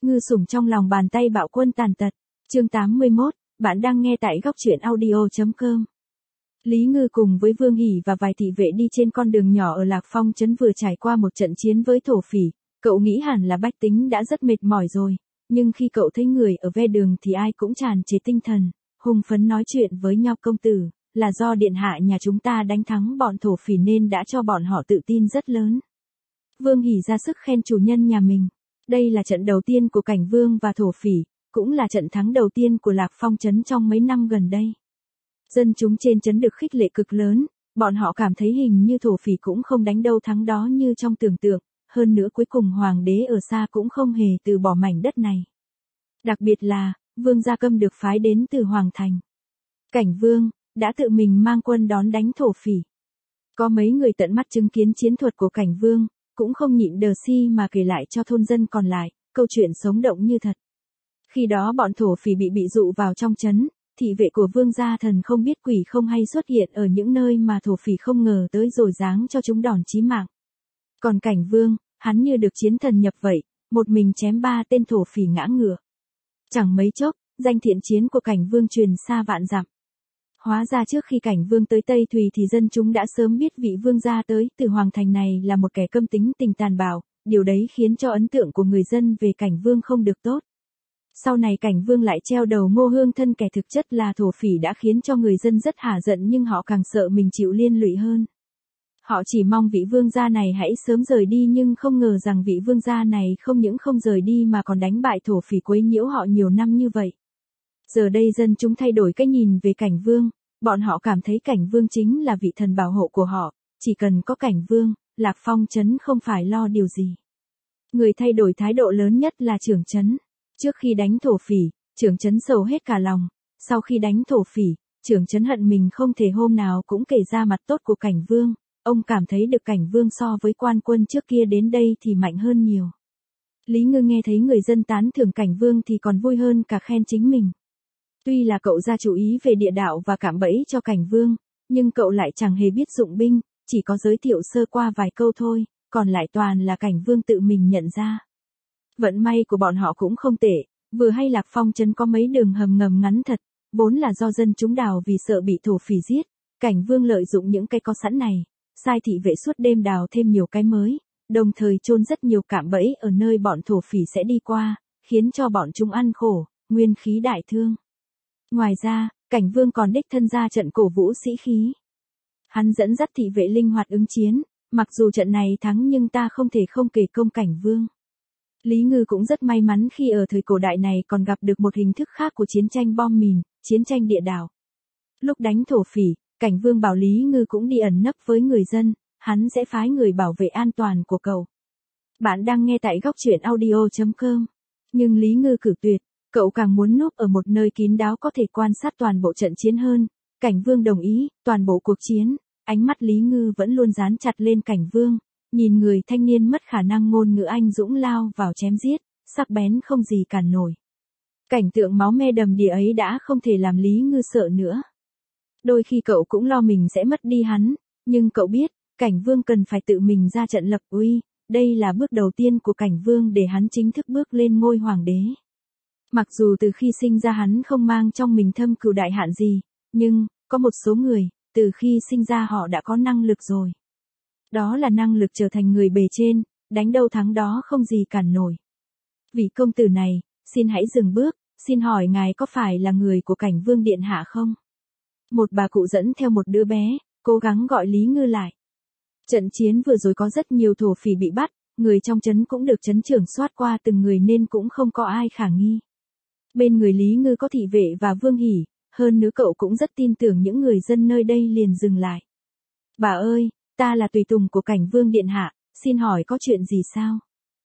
Ngư sủng trong lòng bàn tay bạo quân tàn tật. Chương 81, bạn đang nghe tại góc truyện audio.com. Lý Ngư cùng với Vương Hỷ và vài thị vệ đi trên con đường nhỏ ở Lạc Phong trấn vừa trải qua một trận chiến với thổ phỉ. Cậu nghĩ hẳn là bách tính đã rất mệt mỏi rồi, nhưng khi cậu thấy người ở ve đường thì ai cũng tràn trề tinh thần, hùng phấn nói chuyện với nhau. Công tử, là do điện hạ nhà chúng ta đánh thắng bọn thổ phỉ nên đã cho bọn họ tự tin rất lớn. Vương Hỷ ra sức khen chủ nhân nhà mình. Đây là trận đầu tiên của Cảnh Vương và thổ phỉ, cũng là trận thắng đầu tiên của Lạc Phong trấn trong mấy năm gần đây. Dân chúng trên trấn được khích lệ cực lớn, bọn họ cảm thấy hình như thổ phỉ cũng không đánh đâu thắng đó như trong tưởng tượng, hơn nữa cuối cùng hoàng đế ở xa cũng không hề từ bỏ mảnh đất này. Đặc biệt là, Vương Gia Câm được phái đến từ Hoàng Thành. Cảnh Vương đã tự mình mang quân đón đánh thổ phỉ. Có mấy người tận mắt chứng kiến chiến thuật của Cảnh Vương, cũng không nhịn đờ si mà kể lại cho thôn dân còn lại, câu chuyện sống động như thật. Khi đó bọn thổ phỉ bị dụ vào trong trấn, thị vệ của Vương Gia Thần không biết quỷ không hay xuất hiện ở những nơi mà thổ phỉ không ngờ tới rồi giáng cho chúng đòn chí mạng. Còn Cảnh Vương, hắn như được chiến thần nhập vậy, một mình chém 3 tên thổ phỉ ngã ngựa. Chẳng mấy chốc, danh thiện chiến của Cảnh Vương truyền xa vạn dặm. Hóa ra trước khi Cảnh Vương tới Tây Thùy thì dân chúng đã sớm biết vị vương gia tới từ Hoàng Thành này là một kẻ câm tính tình tàn bạo, điều đấy khiến cho ấn tượng của người dân về Cảnh Vương không được tốt. Sau này Cảnh Vương lại treo đầu Ngô Hương Thân kẻ thực chất là thổ phỉ đã khiến cho người dân rất hả giận, nhưng họ càng sợ mình chịu liên lụy hơn. Họ chỉ mong vị vương gia này hãy sớm rời đi, nhưng không ngờ rằng vị vương gia này không những không rời đi mà còn đánh bại thổ phỉ quấy nhiễu họ nhiều năm như vậy. Giờ đây dân chúng thay đổi cái nhìn về Cảnh Vương, bọn họ cảm thấy Cảnh Vương chính là vị thần bảo hộ của họ, chỉ cần có Cảnh Vương, Lạc Phong trấn không phải lo điều gì. Người thay đổi thái độ lớn nhất là trưởng trấn. Trước khi đánh thổ phỉ, trưởng trấn sầu hết cả lòng, sau khi đánh thổ phỉ, trưởng trấn hận mình không thể hôm nào cũng kể ra mặt tốt của Cảnh Vương, ông cảm thấy được Cảnh Vương so với quan quân trước kia đến đây thì mạnh hơn nhiều. Lý Ngư nghe thấy người dân tán thưởng Cảnh Vương thì còn vui hơn cả khen chính mình. Tuy là cậu ra chú ý về địa đạo và cạm bẫy cho Cảnh Vương, nhưng cậu lại chẳng hề biết dụng binh, chỉ có giới thiệu sơ qua vài câu thôi, còn lại toàn là Cảnh Vương tự mình nhận ra. Vận may của bọn họ cũng không tệ, vừa hay Lạc Phong trấn có mấy đường hầm ngầm ngắn thật, vốn là do dân chúng đào vì sợ bị thổ phỉ giết. Cảnh Vương lợi dụng những cái có sẵn này, sai thị vệ suốt đêm đào thêm nhiều cái mới, đồng thời chôn rất nhiều cạm bẫy ở nơi bọn thổ phỉ sẽ đi qua, khiến cho bọn chúng ăn khổ, nguyên khí đại thương. Ngoài ra, Cảnh Vương còn đích thân ra trận cổ vũ sĩ khí. Hắn dẫn dắt thị vệ linh hoạt ứng chiến, mặc dù trận này thắng nhưng ta không thể không kể công Cảnh Vương. Lý Ngư cũng rất may mắn khi ở thời cổ đại này còn gặp được một hình thức khác của chiến tranh bom mìn, chiến tranh địa đạo. Lúc đánh thổ phỉ, Cảnh Vương bảo Lý Ngư cũng đi ẩn nấp với người dân, hắn sẽ phái người bảo vệ an toàn của cậu. Bạn đang nghe tại góc truyện audio.com. Nhưng Lý Ngư cử tuyệt, cậu càng muốn núp ở một nơi kín đáo có thể quan sát toàn bộ trận chiến hơn. Cảnh Vương đồng ý, toàn bộ cuộc chiến, ánh mắt Lý Ngư vẫn luôn dán chặt lên Cảnh Vương. Nhìn người thanh niên mất khả năng ngôn ngữ anh dũng lao vào chém giết, sắc bén không gì cản nổi. Cảnh tượng máu me đầm đìa ấy đã không thể làm Lý Ngư sợ nữa. Đôi khi cậu cũng lo mình sẽ mất đi hắn, nhưng cậu biết, Cảnh Vương cần phải tự mình ra trận lập uy, đây là bước đầu tiên của Cảnh Vương để hắn chính thức bước lên ngôi hoàng đế. Mặc dù từ khi sinh ra hắn không mang trong mình thâm cừu đại hạn gì, nhưng, có một số người, từ khi sinh ra họ đã có năng lực rồi. Đó là năng lực trở thành người bề trên, đánh đâu thắng đó không gì cản nổi. Vị công tử này, xin hãy dừng bước, xin hỏi ngài có phải là người của Cảnh Vương điện hạ không? Một bà cụ dẫn theo một đứa bé, cố gắng gọi Lý Ngư lại. Trận chiến vừa rồi có rất nhiều thổ phỉ bị bắt, người trong trấn cũng được trấn trưởng soát qua từng người nên cũng không có ai khả nghi. Bên người Lý Ngư có thị vệ và Vương Hỷ, hơn nữa cậu cũng rất tin tưởng những người dân nơi đây liền dừng lại. Bà ơi! Ta là tùy tùng của Cảnh Vương điện hạ, xin hỏi có chuyện gì sao?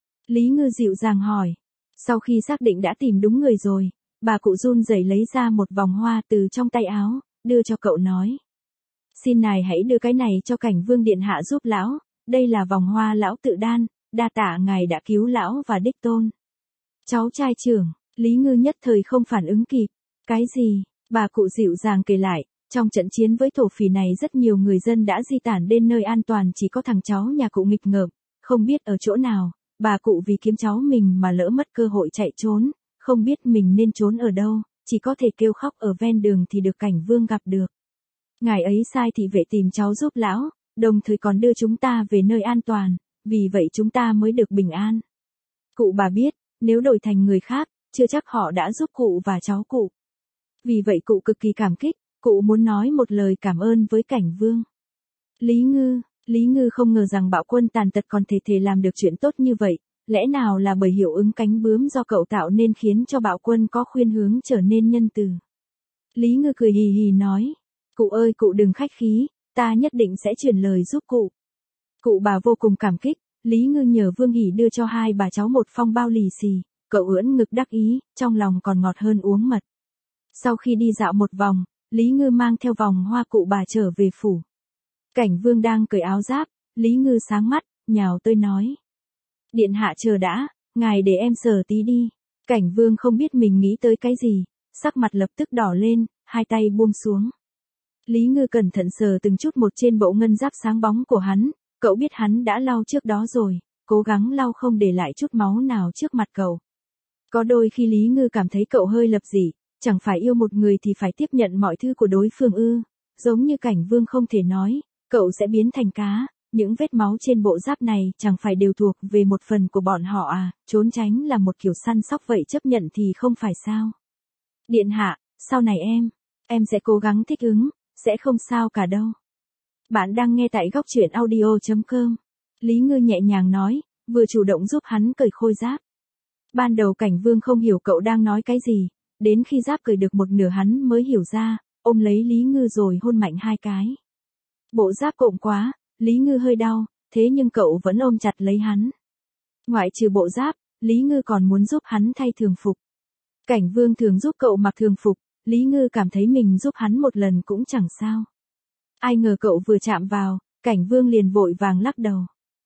Lý Ngư dịu dàng hỏi. Sau khi xác định đã tìm đúng người rồi, bà cụ run rẩy lấy ra một vòng hoa từ trong tay áo, đưa cho cậu nói. Xin ngài hãy đưa cái này cho Cảnh Vương điện hạ giúp lão, đây là vòng hoa lão tự đan, đa tạ ngài đã cứu lão và đích tôn. Cháu trai trưởng, Lý Ngư nhất thời không phản ứng kịp. Cái gì? Bà cụ dịu dàng kể lại. Trong trận chiến với thổ phỉ này rất nhiều người dân đã di tản đến nơi an toàn, chỉ có thằng cháu nhà cụ nghịch ngợm, không biết ở chỗ nào, bà cụ vì kiếm cháu mình mà lỡ mất cơ hội chạy trốn, không biết mình nên trốn ở đâu, chỉ có thể kêu khóc ở ven đường thì được Cảnh Vương gặp được. Ngài ấy sai thị vệ tìm cháu giúp lão, đồng thời còn đưa chúng ta về nơi an toàn, vì vậy chúng ta mới được bình an. Cụ bà biết, nếu đổi thành người khác, chưa chắc họ đã giúp cụ và cháu cụ. Vì vậy cụ cực kỳ cảm kích, cụ muốn nói một lời cảm ơn với Cảnh Vương. Lý Ngư không ngờ rằng Bạo Quân tàn tật còn thể làm được chuyện tốt như vậy, lẽ nào là bởi hiệu ứng cánh bướm do cậu tạo nên khiến cho Bạo Quân có khuynh hướng trở nên nhân từ. Lý Ngư cười hì hì nói, cụ ơi cụ đừng khách khí, ta nhất định sẽ truyền lời giúp cụ. Cụ bà vô cùng cảm kích, Lý Ngư nhờ Vương Hỷ đưa cho hai bà cháu một phong bao lì xì, cậu ưỡn ngực đắc ý, trong lòng còn ngọt hơn uống mật. Sau khi đi dạo một vòng, Lý Ngư mang theo vòng hoa cụ bà trở về phủ. Cảnh Vương đang cởi áo giáp, Lý Ngư sáng mắt, nhào tới nói. Điện hạ chờ đã, ngài để em sờ tí đi. Cảnh Vương không biết mình nghĩ tới cái gì, sắc mặt lập tức đỏ lên, hai tay buông xuống. Lý Ngư cẩn thận sờ từng chút một trên bộ ngân giáp sáng bóng của hắn, cậu biết hắn đã lau trước đó rồi, cố gắng lau không để lại chút máu nào trước mặt cậu. Có đôi khi Lý Ngư cảm thấy cậu hơi lập dị, chẳng phải yêu một người thì phải tiếp nhận mọi thứ của đối phương ư, giống như Cảnh Vương không thể nói, cậu sẽ biến thành cá, những vết máu trên bộ giáp này chẳng phải đều thuộc về một phần của bọn họ à, trốn tránh là một kiểu săn sóc vậy chấp nhận thì không phải sao. Điện hạ, sau này em sẽ cố gắng thích ứng, sẽ không sao cả đâu. Bạn đang nghe tại góc truyện audio.com. Lý Ngư nhẹ nhàng nói, vừa chủ động giúp hắn cởi khôi giáp. Ban đầu Cảnh Vương không hiểu cậu đang nói cái gì, đến khi giáp cởi được một nửa hắn mới hiểu ra, ôm lấy Lý Ngư rồi hôn mạnh hai cái. Bộ giáp cộm quá, Lý Ngư hơi đau, thế nhưng cậu vẫn ôm chặt lấy hắn. Ngoại trừ bộ giáp, Lý Ngư còn muốn giúp hắn thay thường phục. Cảnh Vương thường giúp cậu mặc thường phục, Lý Ngư cảm thấy mình giúp hắn một lần cũng chẳng sao. Ai ngờ cậu vừa chạm vào, Cảnh Vương liền vội vàng lắc đầu.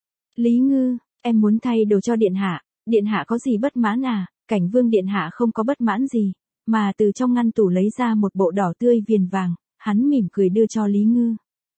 Lý Ngư, em muốn thay đồ cho điện hạ có gì bất mãn à? Cảnh Vương điện hạ không có bất mãn gì, mà từ trong ngăn tủ lấy ra một bộ đỏ tươi viền vàng, hắn mỉm cười đưa cho Lý Ngư.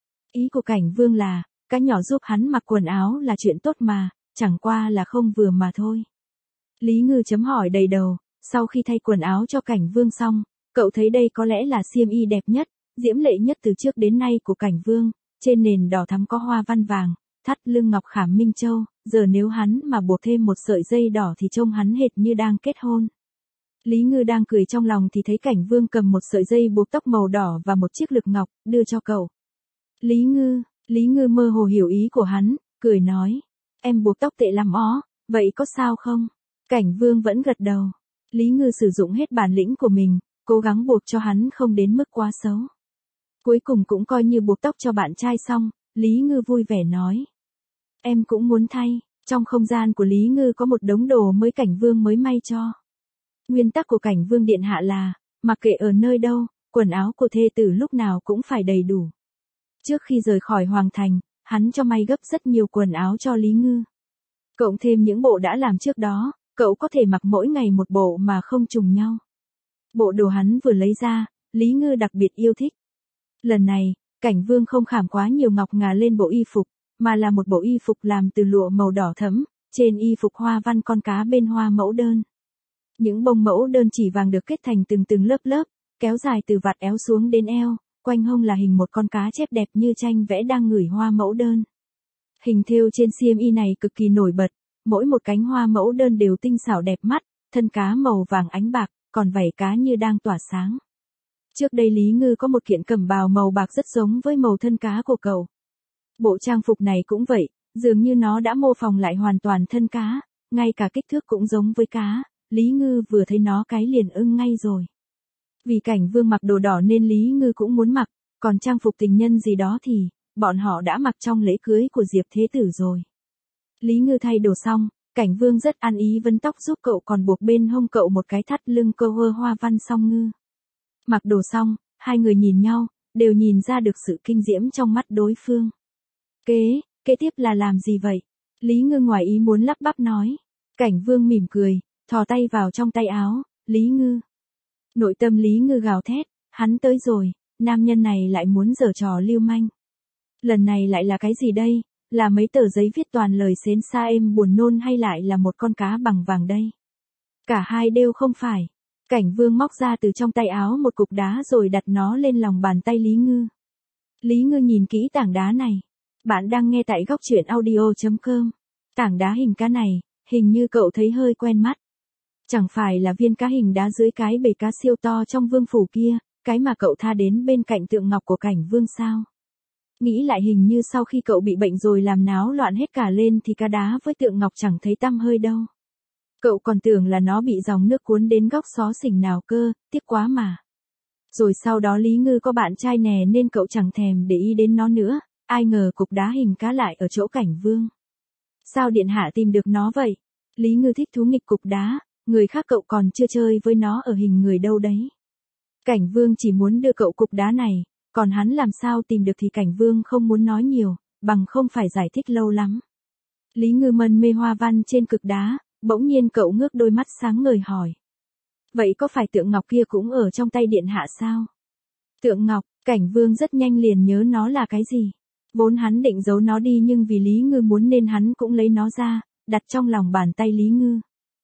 Ý của Cảnh Vương là, cái nhỏ giúp hắn mặc quần áo là chuyện tốt mà, chẳng qua là không vừa mà thôi. Lý Ngư chấm hỏi đầy đầu, sau khi thay quần áo cho Cảnh Vương xong, cậu thấy đây có lẽ là xiêm y đẹp nhất, diễm lệ nhất từ trước đến nay của Cảnh Vương, trên nền đỏ thắm có hoa văn vàng, thắt lưng ngọc khảm minh châu, giờ nếu hắn mà buộc thêm một sợi dây đỏ thì trông hắn hệt như đang kết hôn. Lý Ngư đang cười trong lòng thì thấy Cảnh Vương cầm một sợi dây buộc tóc màu đỏ và một chiếc lược ngọc, đưa cho cậu. Lý Ngư mơ hồ hiểu ý của hắn, cười nói, em buộc tóc tệ lắm ó, vậy có sao không? Cảnh Vương vẫn gật đầu. Lý Ngư sử dụng hết bản lĩnh của mình, cố gắng buộc cho hắn không đến mức quá xấu. Cuối cùng cũng coi như buộc tóc cho bạn trai xong, Lý Ngư vui vẻ nói. Em cũng muốn thay, trong không gian của Lý Ngư có một đống đồ mới Cảnh Vương mới may cho. Nguyên tắc của Cảnh Vương điện hạ là, mặc kệ ở nơi đâu, quần áo của thê tử lúc nào cũng phải đầy đủ. Trước khi rời khỏi Hoàng Thành, hắn cho may gấp rất nhiều quần áo cho Lý Ngư. Cộng thêm những bộ đã làm trước đó, cậu có thể mặc mỗi ngày một bộ mà không trùng nhau. Bộ đồ hắn vừa lấy ra, Lý Ngư đặc biệt yêu thích. Lần này, Cảnh Vương không khảm quá nhiều ngọc ngà lên bộ y phục, mà là một bộ y phục làm từ lụa màu đỏ thẫm, trên y phục hoa văn con cá bên hoa mẫu đơn. Những bông mẫu đơn chỉ vàng được kết thành từng lớp lớp, kéo dài từ vạt eo xuống đến eo, quanh hông là hình một con cá chép đẹp như tranh vẽ đang ngửi hoa mẫu đơn. Hình thêu trên xiêm y này cực kỳ nổi bật, mỗi một cánh hoa mẫu đơn đều tinh xảo đẹp mắt, thân cá màu vàng ánh bạc, còn vảy cá như đang tỏa sáng. Trước đây Lý Ngư có một kiện cẩm bào màu bạc rất giống với màu thân cá của cậu. Bộ trang phục này cũng vậy, dường như nó đã mô phỏng lại hoàn toàn thân cá, ngay cả kích thước cũng giống với cá, Lý Ngư vừa thấy nó cái liền ưng ngay rồi. Vì Cảnh Vương mặc đồ đỏ nên Lý Ngư cũng muốn mặc, còn trang phục tình nhân gì đó thì, bọn họ đã mặc trong lễ cưới của Diệp Thế Tử rồi. Lý Ngư thay đồ xong, Cảnh Vương rất ăn ý vấn tóc giúp cậu còn buộc bên hông cậu một cái thắt lưng câu hơ hoa văn song ngư. Mặc đồ xong, hai người nhìn nhau, đều nhìn ra được sự kinh diễm trong mắt đối phương. Kế tiếp là làm gì vậy? Lý Ngư ngoài ý muốn lắp bắp nói. Cảnh Vương mỉm cười, thò tay vào trong tay áo, Lý Ngư. Nội tâm Lý Ngư gào thét, hắn tới rồi, nam nhân này lại muốn giở trò lưu manh. Lần này lại là cái gì đây? là mấy tờ giấy viết toàn lời xến xa êm buồn nôn hay lại là một con cá bằng vàng đây? Cả hai đều không phải. Cảnh Vương móc ra từ trong tay áo một cục đá rồi đặt nó lên lòng bàn tay Lý Ngư. Lý Ngư nhìn kỹ tảng đá này. Bạn đang nghe tại góc truyện audio.com. Tảng đá hình cá này, hình như cậu thấy hơi quen mắt. Chẳng phải là viên cá hình đá dưới cái bể cá siêu to trong vương phủ kia, cái mà cậu tha đến bên cạnh tượng ngọc của Cảnh Vương sao? Nghĩ lại hình như sau khi cậu bị bệnh rồi làm náo loạn hết cả lên thì cá đá với tượng ngọc chẳng thấy tăm hơi đâu. Cậu còn tưởng là nó bị dòng nước cuốn đến góc xó xỉnh nào cơ, tiếc quá mà. Rồi sau đó Lý Ngư có bạn trai nè nên cậu chẳng thèm để ý đến nó nữa, ai ngờ cục đá hình cá lại ở chỗ Cảnh Vương. Sao điện hạ tìm được nó vậy? Lý Ngư thích thú nghịch cục đá, người khác cậu còn chưa chơi với nó ở hình người đâu đấy. Cảnh Vương chỉ muốn đưa cậu cục đá này, còn hắn làm sao tìm được thì Cảnh Vương không muốn nói nhiều, bằng không phải giải thích lâu lắm. Lý Ngư mân mê hoa văn trên cực đá, bỗng nhiên cậu ngước đôi mắt sáng ngời hỏi. Vậy có phải tượng ngọc kia cũng ở trong tay điện hạ sao? Tượng ngọc, Cảnh Vương rất nhanh liền nhớ nó là cái gì. Vốn hắn định giấu nó đi nhưng vì Lý Ngư muốn nên hắn cũng lấy nó ra, đặt trong lòng bàn tay Lý Ngư.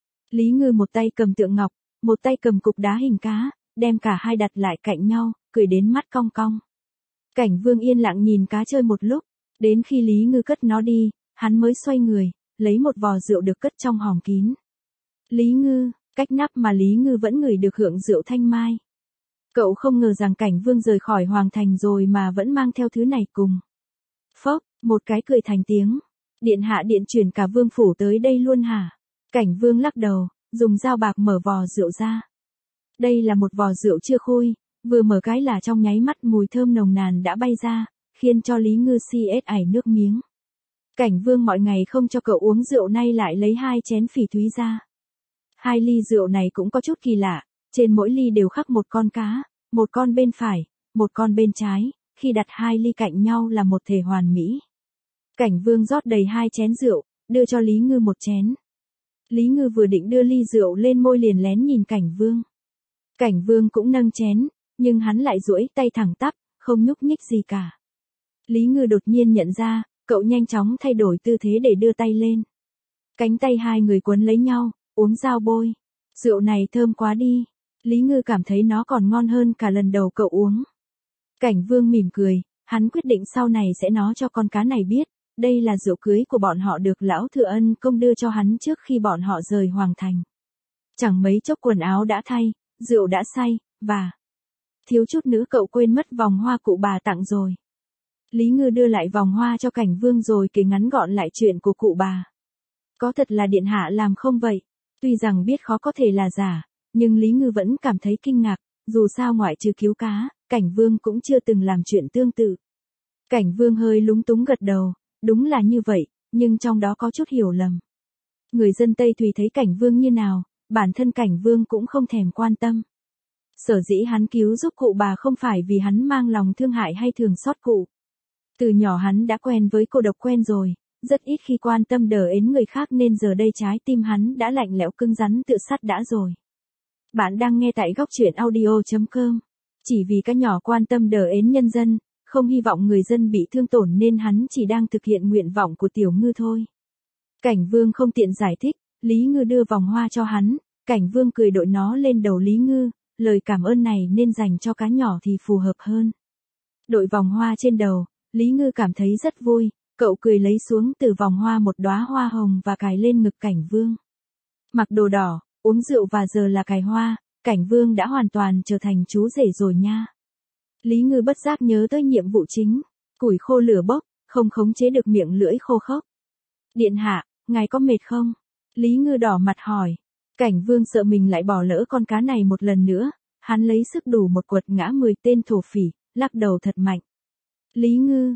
Lý Ngư một tay cầm tượng ngọc, một tay cầm cục đá hình cá, đem cả hai đặt lại cạnh nhau, cười đến mắt cong cong. Cảnh Vương yên lặng nhìn cá chơi một lúc, đến khi Lý Ngư cất nó đi, hắn mới xoay người, lấy một vò rượu được cất trong hòm kín. Lý Ngư, cách nắp mà Lý Ngư vẫn ngửi được hương rượu thanh mai. Cậu không ngờ rằng Cảnh Vương rời khỏi hoàng thành rồi mà vẫn mang theo thứ này cùng. Phốc, một cái cười thành tiếng. Điện hạ điện chuyển cả vương phủ tới đây luôn hả? Cảnh Vương lắc đầu, dùng dao bạc mở vò rượu ra. Đây là một vò rượu chưa khui, vừa mở cái là trong nháy mắt mùi thơm nồng nàn đã bay ra, khiến cho Lý Ngư si ết ải nước miếng. Cảnh Vương mọi ngày không cho cậu uống rượu nay lại lấy 2 chén phỉ thúy ra. 2 ly rượu này cũng có chút kỳ lạ, trên mỗi ly đều khắc một con cá, một con bên phải, một con bên trái, khi đặt 2 ly cạnh nhau là một thể hoàn mỹ. Cảnh Vương rót đầy 2 chén rượu, đưa cho Lý Ngư một chén. Lý Ngư vừa định đưa ly rượu lên môi liền lén nhìn Cảnh Vương. Cảnh Vương cũng nâng chén, nhưng hắn lại duỗi tay thẳng tắp, không nhúc nhích gì cả. Lý Ngư đột nhiên nhận ra, cậu nhanh chóng thay đổi tư thế để đưa tay lên. Cánh tay hai người quấn lấy nhau, uống dao bôi. Rượu này thơm quá đi. Lý Ngư cảm thấy nó còn ngon hơn cả lần đầu cậu uống. Cảnh Vương mỉm cười, hắn quyết định sau này sẽ nói cho con cá này biết, đây là rượu cưới của bọn họ được lão Thừa Ân Công đưa cho hắn trước khi bọn họ rời hoàng thành. Chẳng mấy chốc quần áo đã thay, rượu đã say, và thiếu chút nữa cậu quên mất vòng hoa cụ bà tặng rồi. Lý Ngư đưa lại vòng hoa cho Cảnh Vương rồi kể ngắn gọn lại chuyện của cụ bà. Có thật là điện hạ làm không vậy? Tuy rằng biết khó có thể là giả, nhưng Lý Ngư vẫn cảm thấy kinh ngạc, dù sao ngoại trừ cứu cá, Cảnh Vương cũng chưa từng làm chuyện tương tự. Cảnh Vương hơi lúng túng gật đầu, đúng là như vậy, nhưng trong đó có chút hiểu lầm. Người dân Tây Thùy thấy Cảnh Vương như nào, bản thân Cảnh Vương cũng không thèm quan tâm. Sở dĩ hắn cứu giúp cụ bà không phải vì hắn mang lòng thương hại hay thường xót cụ. Từ nhỏ hắn đã quen với cô độc quen rồi, rất ít khi quan tâm đờ ến người khác nên giờ đây trái tim hắn đã lạnh lẽo cứng rắn tựa sắt đã rồi. Bạn đang nghe tại góc truyện audio.com. Chỉ vì các nhỏ quan tâm đờ ến nhân dân, không hy vọng người dân bị thương tổn nên hắn chỉ đang thực hiện nguyện vọng của Tiểu Ngư thôi. Cảnh Vương không tiện giải thích, Lý Ngư đưa vòng hoa cho hắn, Cảnh Vương cười đội nó lên đầu Lý Ngư, lời cảm ơn này nên dành cho cá nhỏ thì phù hợp hơn. Đội vòng hoa trên đầu, Lý Ngư cảm thấy rất vui, cậu cười lấy xuống từ vòng hoa một đóa hoa hồng và cài lên ngực Cảnh Vương. Mặc đồ đỏ, uống rượu và giờ là cài hoa, Cảnh Vương đã hoàn toàn trở thành chú rể rồi nha. Lý Ngư bất giác nhớ tới nhiệm vụ chính, củi khô lửa bốc, không khống chế được miệng lưỡi khô khốc. Điện hạ, ngài có mệt không? Lý Ngư đỏ mặt hỏi. Cảnh Vương sợ mình lại bỏ lỡ con cá này một lần nữa, hắn lấy sức đủ một quật ngã 10 tên thổ phỉ, lắc đầu thật mạnh. Lý Ngư,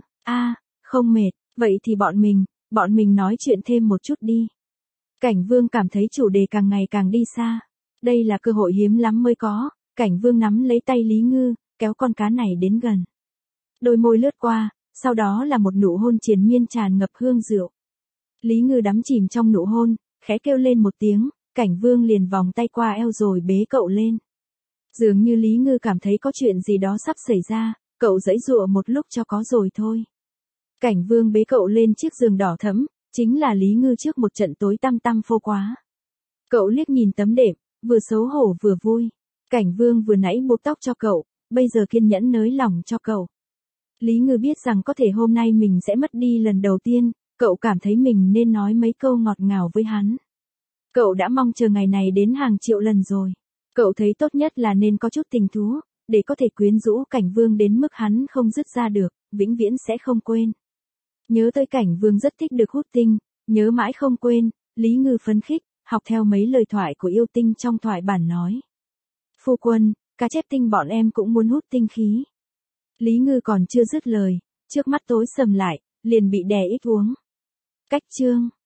không mệt, vậy thì bọn mình nói chuyện thêm một chút đi. Cảnh Vương cảm thấy chủ đề càng ngày càng đi xa. Đây là cơ hội hiếm lắm mới có, Cảnh Vương nắm lấy tay Lý Ngư, kéo con cá này đến gần. Đôi môi lướt qua, sau đó là một nụ hôn triền miên tràn ngập hương rượu. Lý Ngư đắm chìm trong nụ hôn, khẽ kêu lên một tiếng, Cảnh Vương liền vòng tay qua eo rồi bế cậu lên. Dường như Lý Ngư cảm thấy có chuyện gì đó sắp xảy ra, cậu giãy giụa một lúc cho có rồi thôi. Cảnh Vương bế cậu lên chiếc giường đỏ thẫm, chính là Lý Ngư trước một trận tối tăm tăm phô quá. Cậu liếc nhìn tấm đệm, vừa xấu hổ vừa vui. Cảnh Vương vừa nãy buộc tóc cho cậu, bây giờ kiên nhẫn nới lỏng cho cậu. Lý Ngư biết rằng có thể hôm nay mình sẽ mất đi lần đầu tiên, cậu cảm thấy mình nên nói mấy câu ngọt ngào với hắn. Cậu đã mong chờ ngày này đến hàng triệu lần rồi. Cậu thấy tốt nhất là nên có chút tình thú, để có thể quyến rũ Cảnh Vương đến mức hắn không dứt ra được, vĩnh viễn sẽ không quên. Nhớ tới Cảnh Vương rất thích được hút tinh, nhớ mãi không quên, Lý Ngư phấn khích, học theo mấy lời thoại của yêu tinh trong thoại bản nói. Phu quân, cá chép tinh bọn em cũng muốn hút tinh khí. Lý Ngư còn chưa dứt lời, trước mắt tối sầm lại, liền bị đè ích uống. Cách chương